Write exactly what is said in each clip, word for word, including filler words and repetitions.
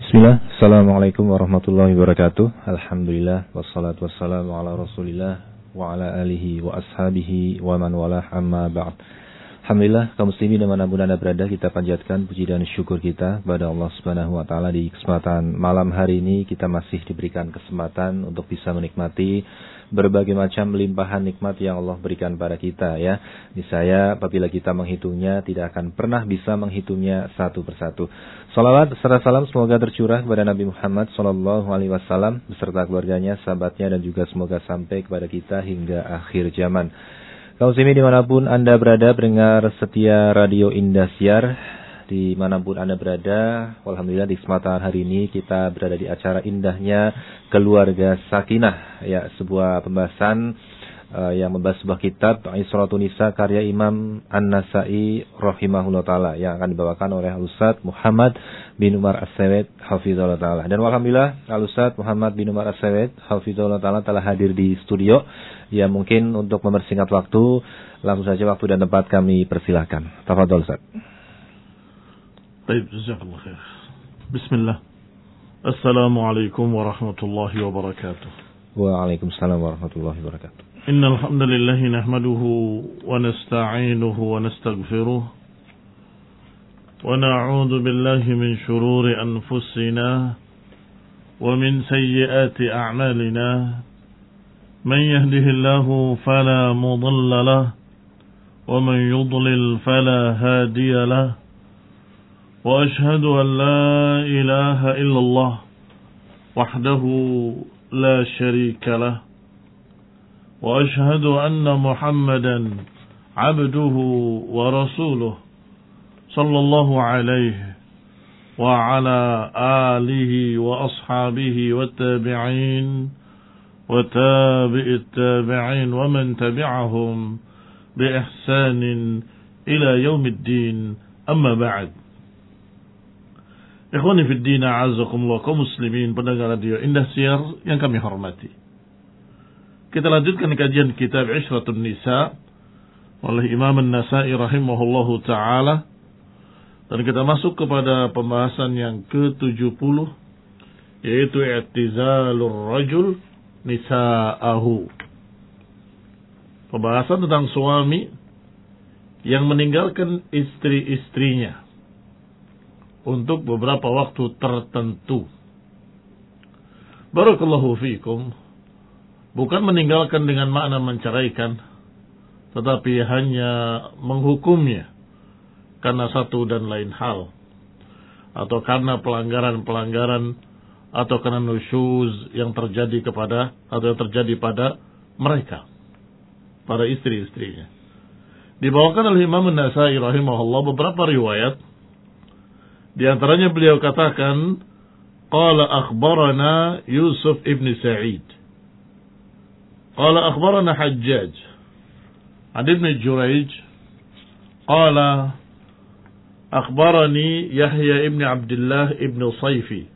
Bismillah, Assalamualaikum warahmatullahi wabarakatuh. Alhamdulillah, wassalatu wassalamu ala rasulillah wa ala alihi wa ashabihi wa man walah, amma ba'd. Alhamdulillah, kaum muslimin dimanapun Anda berada, kita panjatkan puji dan syukur kita kepada Allah subhanahu wa ta'ala. Di kesempatan malam hari ini kita masih diberikan kesempatan untuk bisa menikmati berbagai macam limpahan nikmat yang Allah berikan pada kita, ya. Ini saya apabila kita menghitungnya tidak akan pernah bisa menghitungnya satu persatu. Salawat serta salam semoga tercurah kepada Nabi Muhammad sallallahu alaihi wasallam beserta keluarganya, sahabatnya, dan juga semoga sampai kepada kita hingga akhir zaman. Kaum muslimin dimanapun Anda berada, pendengar setia Radio Indosiar dimanapun Anda berada, alhamdulillah di kesempatan hari ini kita berada di acara indahnya Keluarga Sakinah, ya, sebuah pembahasan uh, yang membahas sebuah kitab Isratun Nisa karya Imam An-Nasa'i rahimahullah taala yang akan dibawakan oleh Al-Ustaz Muhammad bin Umar As-Sawed hafizahullah taala. Dan alhamdulillah Al-Ustaz Muhammad bin Umar As-Sawed hafizahullah taala telah hadir di studio. Ya, mungkin untuk mempersingkat waktu, langsung saja waktu dan tempat kami persilahkan. Tafadhol Ustaz. Baik, jazakallahu khair. Bismillah. Assalamualaikum warahmatullahi wabarakatuh. Waalaikumsalam warahmatullahi wabarakatuh. Innal hamdalillah nahmaduhu wa nasta'inuhu wa nastaghfiruh wa na'udzu billahi min shururi anfusina wa min sayyiati a'malina. Man yahdihillahu fala mudilla lahu wa man yudlil fala hadiya lahu. وأشهد أن لا إله إلا الله وحده لا شريك له وأشهد أن محمدا عبده ورسوله صلى الله عليه وعلى آله وأصحابه والتابعين وتابع التابعين ومن تبعهم بإحسان إلى يوم الدين. أما بعد. Ikhwani fid din, a'azzakumullah, kaum muslimin pendengar Radio Indosiar yang kami hormati. Kita lanjutkan kajian kitab Isratun Nisa oleh Imam An-Nasa'i rahimahullahu taala, dan kita masuk kepada pembahasan yang ke tujuh puluh, yaitu i'tizalur rajul nisa'ahu. Pembahasan tentang suami yang meninggalkan istri-istrinya untuk beberapa waktu tertentu. Barakallahu fiikum. Bukan meninggalkan dengan makna menceraikan, tetapi hanya menghukumnya karena satu dan lain hal, atau karena pelanggaran-pelanggaran, atau karena nusyuz yang terjadi kepada atau yang terjadi pada mereka, para istri-istrinya. Dibawakan oleh Imam An-Nasa'i rahimahullah beberapa riwayat. Di antaranya beliau katakan, qala akhbarana Yusuf ibn Sa'id, qala akhbarana Hajjaj an ibn Jurayj, qala akhbarani Yahya ibn Abdullah ibn Sayfi,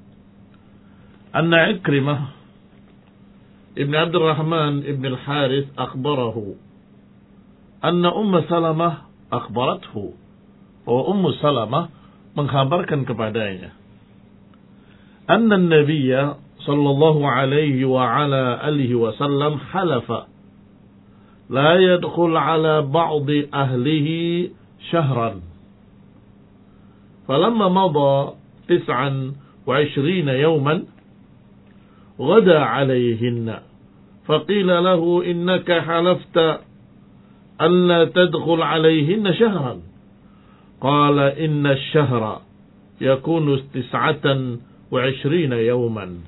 anna Ikrimah ibn Abdurrahman ibn al-Harith akhbarahu anna Umm Salamah akhbarathu, wa Umm Salamah mengkhabarkan kepadanya, anna an-nabiyya sallallahu alaihi wa ala alihi wasallam halafa la yadkhul ala ba'd ahlihi shahran, falamma mada tis'an wa ishrina yawman ghada alayhinna faqila lahu innaka halafta an la tadkhul alayhinna shahran. Qala inna ash-shahra yakunu tis'atan wa ishrina yawman.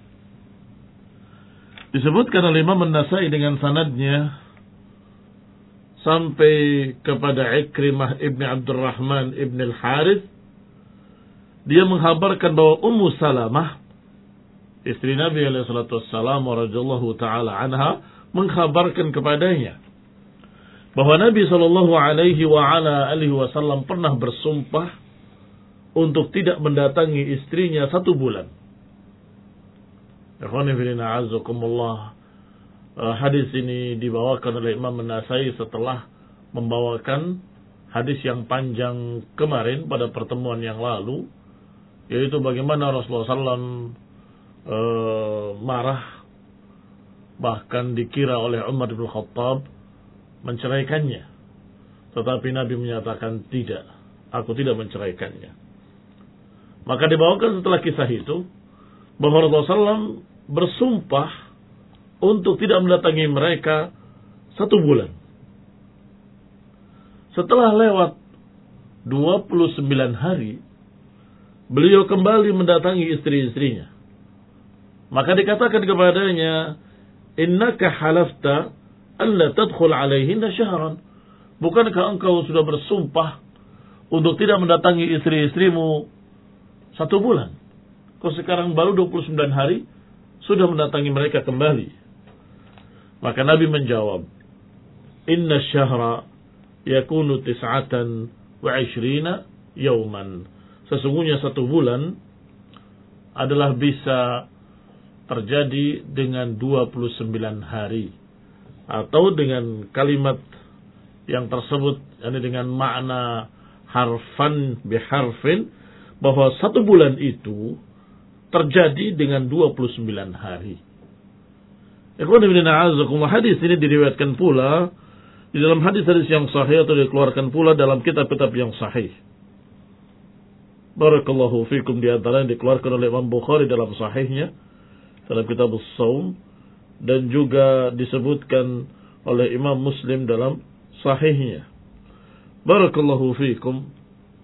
Disebutkan oleh Imam An-Nasa'i dengan sanadnya sampai kepada Ikrimah ibn Abdurrahman ibn al-Harith. Dia menghabarkan bahwa Ummu Salamah, istri Nabi alaihi salatu wassalam radhiyallahu taala anha, menghabarkan kepadanya bahwa Nabi sallallahu alaihi wa ala alihi wasallam pernah bersumpah untuk tidak mendatangi istrinya satu bulan. Ikhwani fillah, a'azzakumullah. Hadis ini dibawakan oleh Imam An-Nasa'i setelah membawakan hadis yang panjang kemarin pada pertemuan yang lalu, yaitu bagaimana Rasulullah shallallahu alaihi wasallam uh, marah, bahkan dikira oleh Umar bin Khattab menceraikannya. Tetapi Nabi menyatakan, tidak, aku tidak menceraikannya. Maka dibawakan setelah kisah itu bahwa Rasulullah shallallahu alaihi wasallam bersumpah untuk tidak mendatangi mereka satu bulan. Setelah lewat dua puluh sembilan hari, beliau kembali mendatangi istri-istrinya. Maka dikatakan kepadanya, innaka halafta alla tadkhul alaihinna syahran. Bukankah engkau sudah bersumpah untuk tidak mendatangi istri-istrimu satu bulan? Kau sekarang baru dua puluh sembilan hari sudah mendatangi mereka kembali. Maka Nabi menjawab, inna syahra yakunu tis'atan wa ishrina yauman. Sesungguhnya satu bulan adalah bisa terjadi dengan dua puluh sembilan hari. Atau dengan kalimat yang tersebut, yani dengan makna harfan biharfin, bahwa satu bulan itu terjadi dengan dua puluh sembilan hari. Ikhwan fillah a'azzakumullah, hadis ini diriwayatkan pula di dalam hadis-hadis yang sahih atau dikeluarkan pula dalam kitab-kitab yang sahih. Barakallahu fikum, di antara yang dikeluarkan oleh Imam Bukhari dalam sahihnya, dalam kitab As-Shaum, dan juga disebutkan oleh Imam Muslim dalam sahihnya. Barakallahu fikum.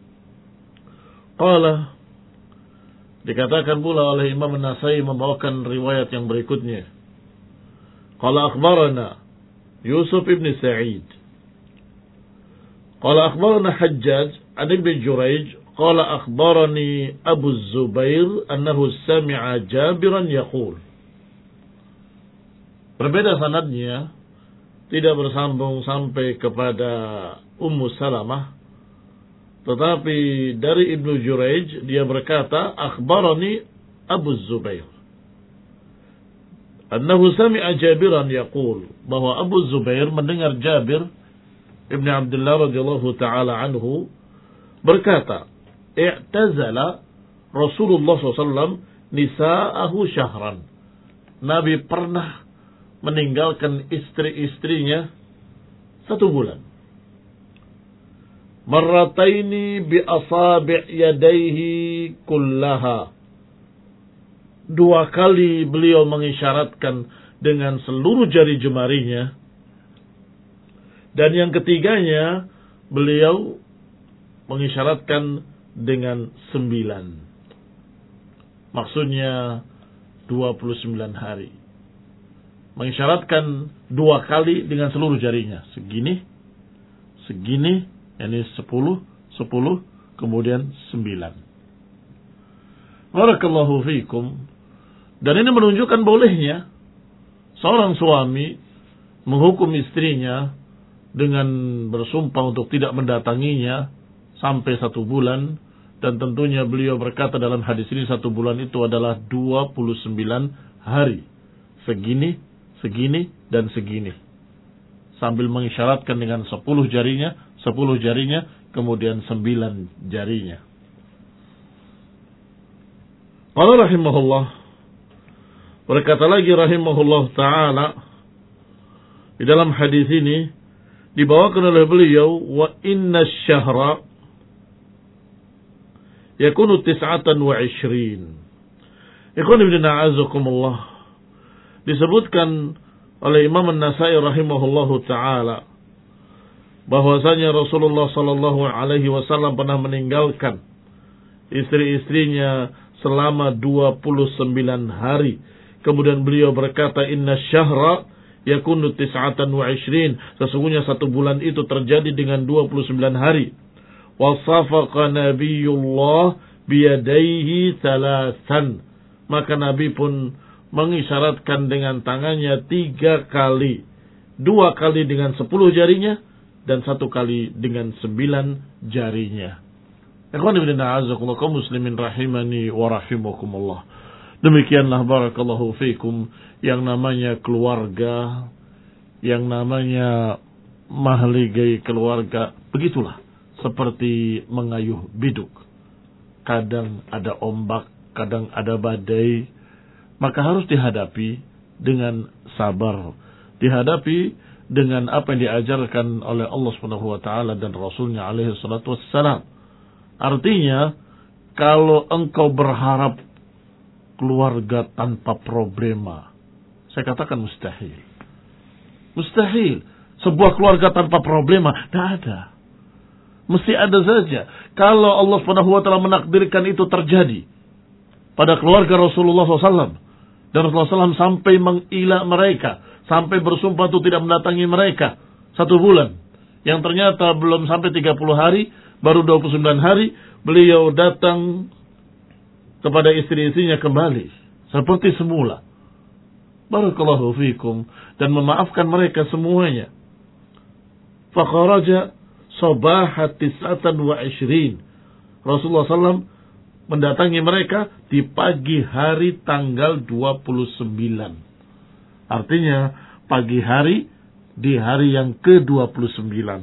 Qala, dikatakan pula oleh Imam An-Nasai membawakan riwayat yang berikutnya. Qala akhbarana Yusuf ibn Sa'id. Qala akhbarana Hajjaj an ibn Jurayj. Qala akhbarani Abu Zubair annahu sami'a Jabiran yaqul. Berbeda sanadnya, tidak bersambung sampai kepada Ummu Salamah, tetapi dari Ibnu Jurayj dia berkata, akhbarani Abu Zubair annahu sami'a Jabiran yaqul, bahwa Abu Zubair mendengar Jabir Ibn Abdullah radhiyallahu taala anhu berkata, i'tazala Rasulullah sallallahu alaihi wasallam nisa'ahu syahran. Nabi pernah meninggalkan istri-istrinya satu bulan. Marrataini bi asabi' yadayhi kullaha. Dua kali beliau mengisyaratkan dengan seluruh jari jemarinya. Dan yang ketiganya beliau mengisyaratkan dengan sembilan. Maksudnya dua puluh sembilan hari. Mengisyaratkan dua kali dengan seluruh jarinya. Segini, segini, ini sepuluh, sepuluh, kemudian sembilan. Barakallahu fiikum. Dan ini menunjukkan bolehnya seorang suami menghukum istrinya dengan bersumpah untuk tidak mendatanginya sampai satu bulan. Dan tentunya beliau berkata dalam hadis ini satu bulan itu adalah dua puluh sembilan hari. Segini, segini, dan segini. Sambil mengisyaratkan dengan sepuluh jarinya, sepuluh jarinya, kemudian sembilan jarinya. Qala rahimahullah, berkata lagi rahimahullah ta'ala, di dalam hadis ini dibawakan oleh beliau, wa inna syahra yakunu tis'atan wa ishrin. Ikhwan ibn a'azakumullah, disebutkan oleh Imam An-Nasai rahimahullahu ta'ala bahwasanya Rasulullah sallallahu alaihi wasallam pernah meninggalkan istri-istrinya selama dua puluh sembilan hari. Kemudian beliau berkata, inna syahra yakunu tis'atan wa ishrin. Sesungguhnya satu bulan itu terjadi dengan dua puluh sembilan hari. Wa safaqa nabiyullah biyadaihi thalathan. Maka Nabi pun mengisyaratkan dengan tangannya tiga kali. Dua kali dengan sepuluh jarinya dan satu kali dengan sembilan jarinya. Ikhwan ibn a'azakumullah, kaum muslimin rahimani wa rahimakumullah. Demikianlah barakallahu fikum yang namanya keluarga, yang namanya mahligai keluarga. Begitulah seperti mengayuh biduk. kadang ada ombak, kadang ada badai, maka harus dihadapi dengan sabar, dihadapi dengan apa yang diajarkan oleh Allah Subhanahu wa taala dan Rasulnya alaihi salatu wassalam. Artinya, kalau engkau berharap keluarga tanpa problema, saya katakan mustahil. Mustahil. Sebuah keluarga tanpa problema, tidak ada. Mesti ada saja. Kalau Allah Subhanahu wa taala menakdirkan itu terjadi pada keluarga Rasulullah shallallahu alaihi wasallam, dan Rasulullah shallallahu alaihi wasallam sampai mengilah mereka, sampai bersumpah untuk tidak mendatangi mereka satu bulan, yang ternyata belum sampai tiga puluh hari, baru dua puluh sembilan hari beliau datang kepada istri-istrinya kembali seperti semula. Barakallahu fikum, dan memaafkan mereka semuanya. Fakharaja sabahat tis'atan wa ishrin. Rasulullah shallallahu alaihi wasallam mendatangi mereka di pagi hari tanggal dua puluh sembilan. Artinya pagi hari di hari yang ke dua puluh sembilan.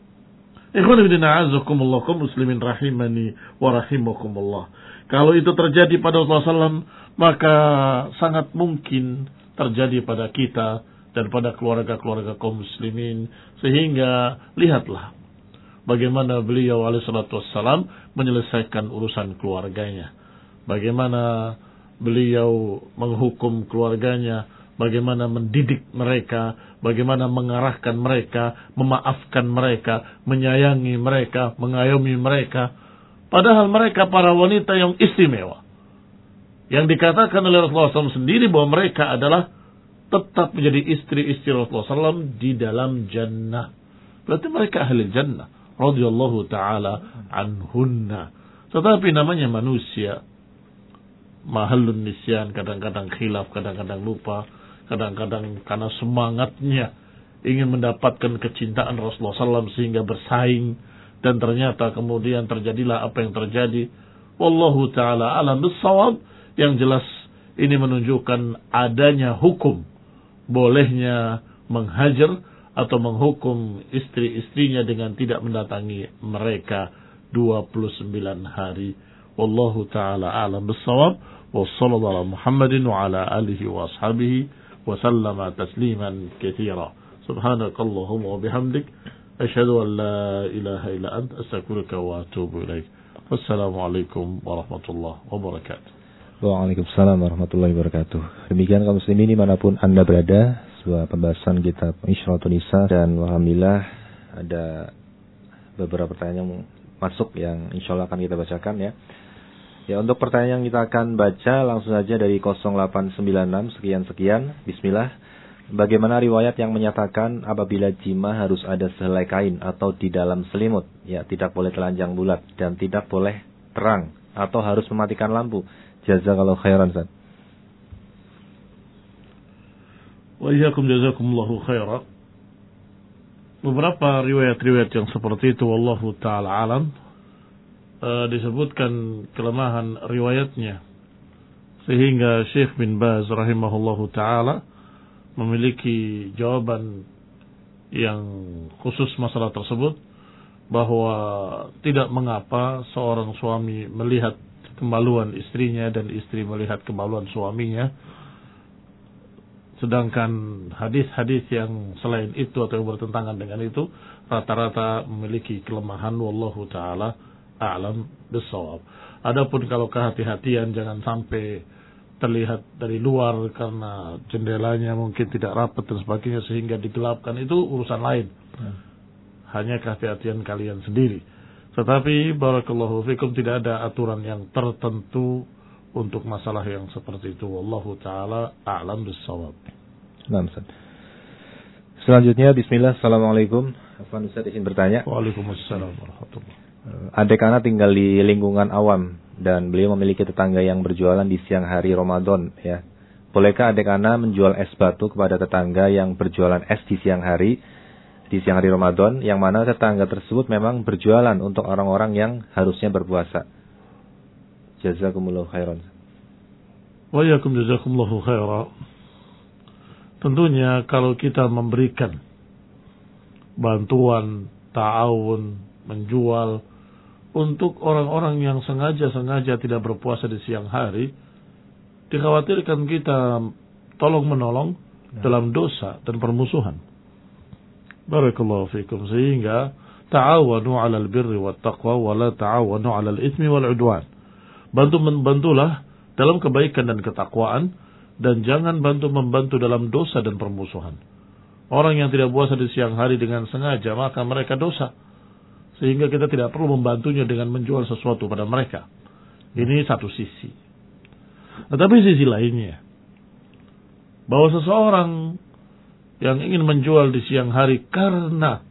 Ikhwan fillah a'azzakumullah kaum muslimin rahimani wa rahimakumullah. Kalau itu terjadi pada Rasulullah shallallahu alaihi wasallam, maka sangat mungkin terjadi pada kita dan pada keluarga-keluarga kaum muslimin. Sehingga lihatlah bagaimana beliau alaihi salatu wassalam menyelesaikan urusan keluarganya, bagaimana beliau menghukum keluarganya, bagaimana mendidik mereka, bagaimana mengarahkan mereka, memaafkan mereka, menyayangi mereka, mengayomi mereka. Padahal mereka para wanita yang istimewa, yang dikatakan oleh Rasulullah shallallahu alaihi wasallam sendiri bahwa mereka adalah tetap menjadi istri-istri Rasulullah shallallahu alaihi wasallam di dalam jannah. Berarti mereka ahli jannah radhiyallahu taala anhunna. Tetapi namanya manusia, mahallun nisyan, kadang-kadang khilaf, kadang-kadang lupa, kadang-kadang karena semangatnya ingin mendapatkan kecintaan Rasulullah shallallahu alaihi wasallam sehingga bersaing, dan ternyata kemudian terjadilah apa yang terjadi. Wallahu taala alam bissawab. Yang jelas ini menunjukkan adanya hukum bolehnya menghajar atau menghukum istri-istrinya dengan tidak mendatangi mereka dua puluh sembilan hari. Wallahu ta'ala a'lam bissawab. Wa sallallahu ala Muhammadin wa ala alihi wa ashabihi wa sallama tasliman katsira. Subhanakallahumma wa bihamdik asyhadu an la ilaha illa anta astaghfiruka wa atubu ilaik. Wassalamu alaikum warahmatullahi wabarakatuh. Waalaikumsalam warahmatullahi wabarakatuh. Demikian kaum muslimin dimanapun Anda berada, sebuah pembahasan kitab Isyratun Nisa, dan alhamdulillah ada beberapa pertanyaan yang masuk yang insya Allah akan kita bacakan ya. Ya, untuk pertanyaan yang kita akan baca langsung saja dari nol delapan sembilan enam sekian sekian. Bismillah. Bagaimana riwayat yang menyatakan apabila jima harus ada sehelai kain atau di dalam selimut, ya tidak boleh telanjang bulat dan tidak boleh terang atau harus mematikan lampu? Jazakallahu khairan, Ustaz. Wa iyyakum jazakumullahu khairan. Beberapa riwayat-riwayat yang seperti itu wallahu taala alam, uh, disebutkan kelemahan riwayatnya, sehingga Syekh bin Baz rahimahullahu taala memiliki jawaban yang khusus masalah tersebut, bahwa tidak mengapa seorang suami melihat kemaluan istrinya dan istri melihat kemaluan suaminya, sedangkan hadis-hadis yang selain itu atau yang bertentangan dengan itu rata-rata memiliki kelemahan. Wallahu taala a'lam bissawab. Adapun kalau kehati-hatian jangan sampai terlihat dari luar karena jendelanya mungkin tidak rapat dan sebagainya sehingga digelapkan, itu urusan lain. Hmm. Hanya kehati-hatian kalian sendiri. Tetapi barakallahu fikum tidak ada aturan yang tertentu untuk masalah yang seperti itu. Wallahu taala a'lam bissawab. Nah, Ustaz. Selanjutnya bismillah. Assalamualaikum. Afwan Ustaz izin bertanya. Waalaikumsalam warahmatullahi. Adik anak tinggal di lingkungan awam dan beliau memiliki tetangga yang berjualan di siang hari Ramadan ya. Bolehkah adik anak menjual es batu kepada tetangga yang berjualan es di siang hari? Di siang hari Ramadan, yang mana tetangga tersebut memang berjualan untuk orang-orang yang harusnya berpuasa. Jazakumullahu khairan. Wa yakum jazakumullahu khairan. Tentunya kalau kita memberikan bantuan, ta'awun, menjual untuk orang-orang yang sengaja-sengaja tidak berpuasa di siang hari, dikhawatirkan kita tolong-menolong ya. dalam dosa dan permusuhan. Barakallahu fikum. Sehingga ta'awanu 'alal birri wat taqwa wa la ta'awanu 'alal itsmi wal 'udwan. Bantu-membantulah dalam kebaikan dan ketakwaan, dan jangan bantu-membantu dalam dosa dan permusuhan. Orang yang tidak puasa di siang hari dengan sengaja, maka mereka dosa. Sehingga kita tidak perlu membantunya dengan menjual sesuatu pada mereka. Ini satu sisi. Tetapi sisi lainnya, bahwa seseorang yang ingin menjual di siang hari karena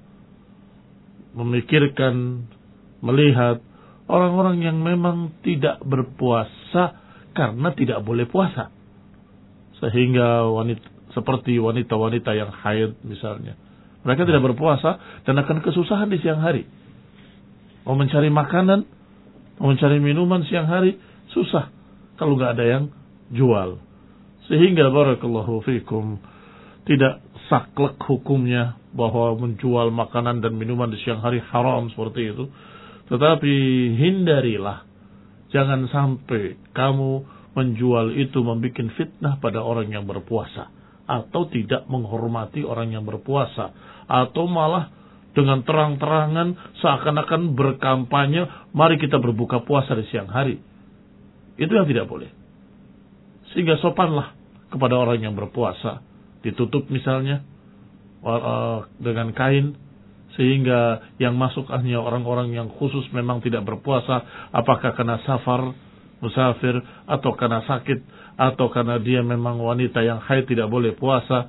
memikirkan, melihat orang-orang yang memang tidak berpuasa karena tidak boleh puasa. Sehingga wanita, seperti wanita-wanita yang haid misalnya, mereka tidak berpuasa dan akan kesusahan di siang hari. Mau mencari makanan, mau mencari minuman siang hari, susah kalau nggak ada yang jual. Sehingga barakallahu fikum, tidak saklek hukumnya bahwa menjual makanan dan minuman di siang hari haram seperti itu. Tetapi hindarilah, jangan sampai kamu menjual itu membuat fitnah pada orang yang berpuasa, atau tidak menghormati orang yang berpuasa, atau malah dengan terang-terangan seakan-akan berkampanye, mari kita berbuka puasa di siang hari. Itu yang tidak boleh. Sehingga sopanlah kepada orang yang berpuasa, ditutup misalnya dengan kain, sehingga yang masuk hanya orang-orang yang khusus memang tidak berpuasa, apakah karena safar, musafir, atau karena sakit, atau karena dia memang wanita yang haid tidak boleh puasa,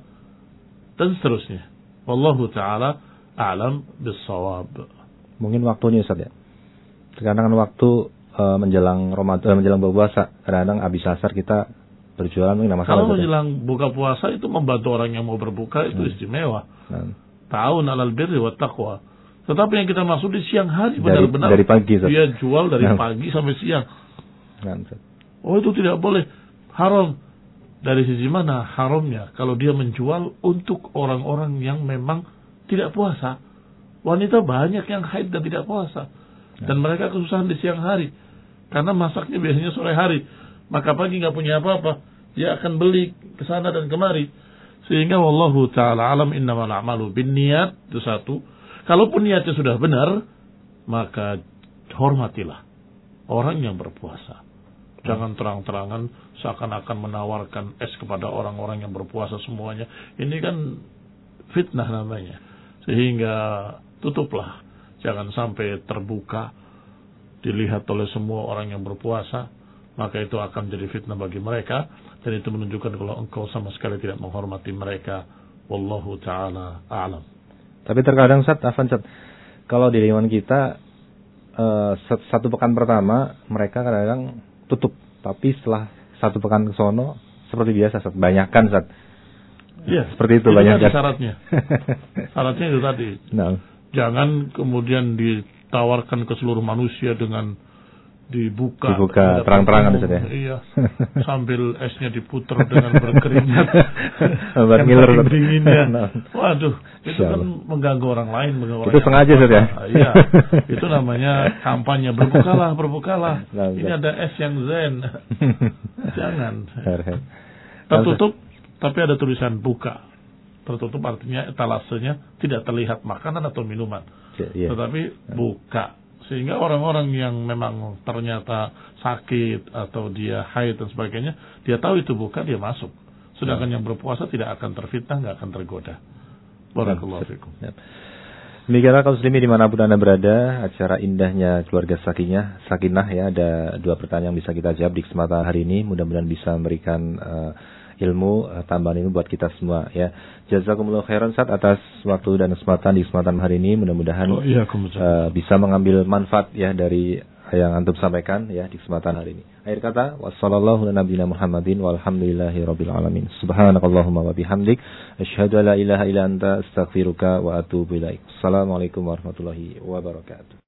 dan seterusnya. Wallahu ta'ala a'lam bis-shawab. Mungkin waktunya Ustaz ya. Kadang-kadang waktu uh, menjelang Ramadan, uh, menjelang berpuasa, kadang-kadang habis asar kita berjualan mungkin masalah. Kalau menjelang buka puasa itu membantu orang yang mau berbuka itu hmm. istimewa. Hmm. Ta'awun 'alal birri wat taqwa. Tetapi yang kita maksud di siang hari benar-benar dari pagi, dia jual dari nah. pagi sampai siang. Nah, oh itu tidak boleh, haram. Dari sisi mana haramnya? Kalau dia menjual untuk orang-orang yang memang tidak puasa. Wanita banyak yang haid dan tidak puasa, dan mereka kesusahan di siang hari karena masaknya biasanya sore hari, maka pagi nggak punya apa-apa, dia akan beli ke sana dan kemari. Sehingga wallahu ta'ala alam, innamal a'malu binniyat, itu satu. Kalaupun niatnya sudah benar, maka hormatilah orang yang berpuasa. Jangan terang-terangan seakan-akan menawarkan es kepada orang-orang yang berpuasa semuanya. Ini kan fitnah namanya. Sehingga tutuplah, jangan sampai terbuka dilihat oleh semua orang yang berpuasa, maka itu akan jadi fitnah bagi mereka, dan itu menunjukkan kalau engkau sama sekali tidak menghormati mereka. Wallahu ta'ala a'lam. Tapi terkadang Ustaz, afan Ustaz, kalau di lingkungan kita uh, satu pekan pertama mereka kadang-kadang tutup, tapi setelah satu pekan ke sono seperti biasa Ustaz, banyakan Ustaz. Iya, seperti itu, itu banyak tadi syaratnya. Syaratnya itu tadi. No. Jangan kemudian ditawarkan ke seluruh manusia dengan dibuka, dibuka terang-terangan Ustaz ya. Iya. Sambil esnya diputer dengan berkeringat. Obat ngiler dinginnya. No. Waduh, itu kan mengganggu orang lain, mengganggu orang. Itu sengaja Ustaz ya. Iya. Itu namanya kampanye, berbukalah, berbukalah. No, ini ada es yang zen. Jangan. Tertutup tapi ada tulisan buka. Tertutup artinya etalasenya tidak terlihat makanan atau minuman. Yeah. Tetapi buka. Sehingga orang-orang yang memang ternyata sakit atau dia haid dan sebagainya, dia tahu itu buka, dia masuk. Sedangkan yeah. yang berpuasa tidak akan terfitnah, nggak akan tergoda. Barakallahu fikum. Demikianlah kaum muslimin dimanapun Anda berada, acara indahnya keluarga Sakinah, Sakinah ya, ada dua pertanyaan yang bisa kita jawab di kesempatan hari ini. Mudah-mudahan bisa memberikan uh, ilmu uh, tambahan ini buat kita semua ya. Jazakumullah khairan Ustaz atas waktu dan kesempatan di kesempatan hari ini. Mudah-mudahan oh, iya, uh, bisa mengambil manfaat ya dari yang antum sampaikan ya di kesempatan hari ini. Akhir kata, wassallallahu ala nabiyina Muhammadin walhamdulillahi rabbil alamin. Subhanakallahumma wa bihamdik asyhadu an la ilaha illa anta astaghfiruka wa atubu ilaik. Assalamualaikum warahmatullahi wabarakatuh.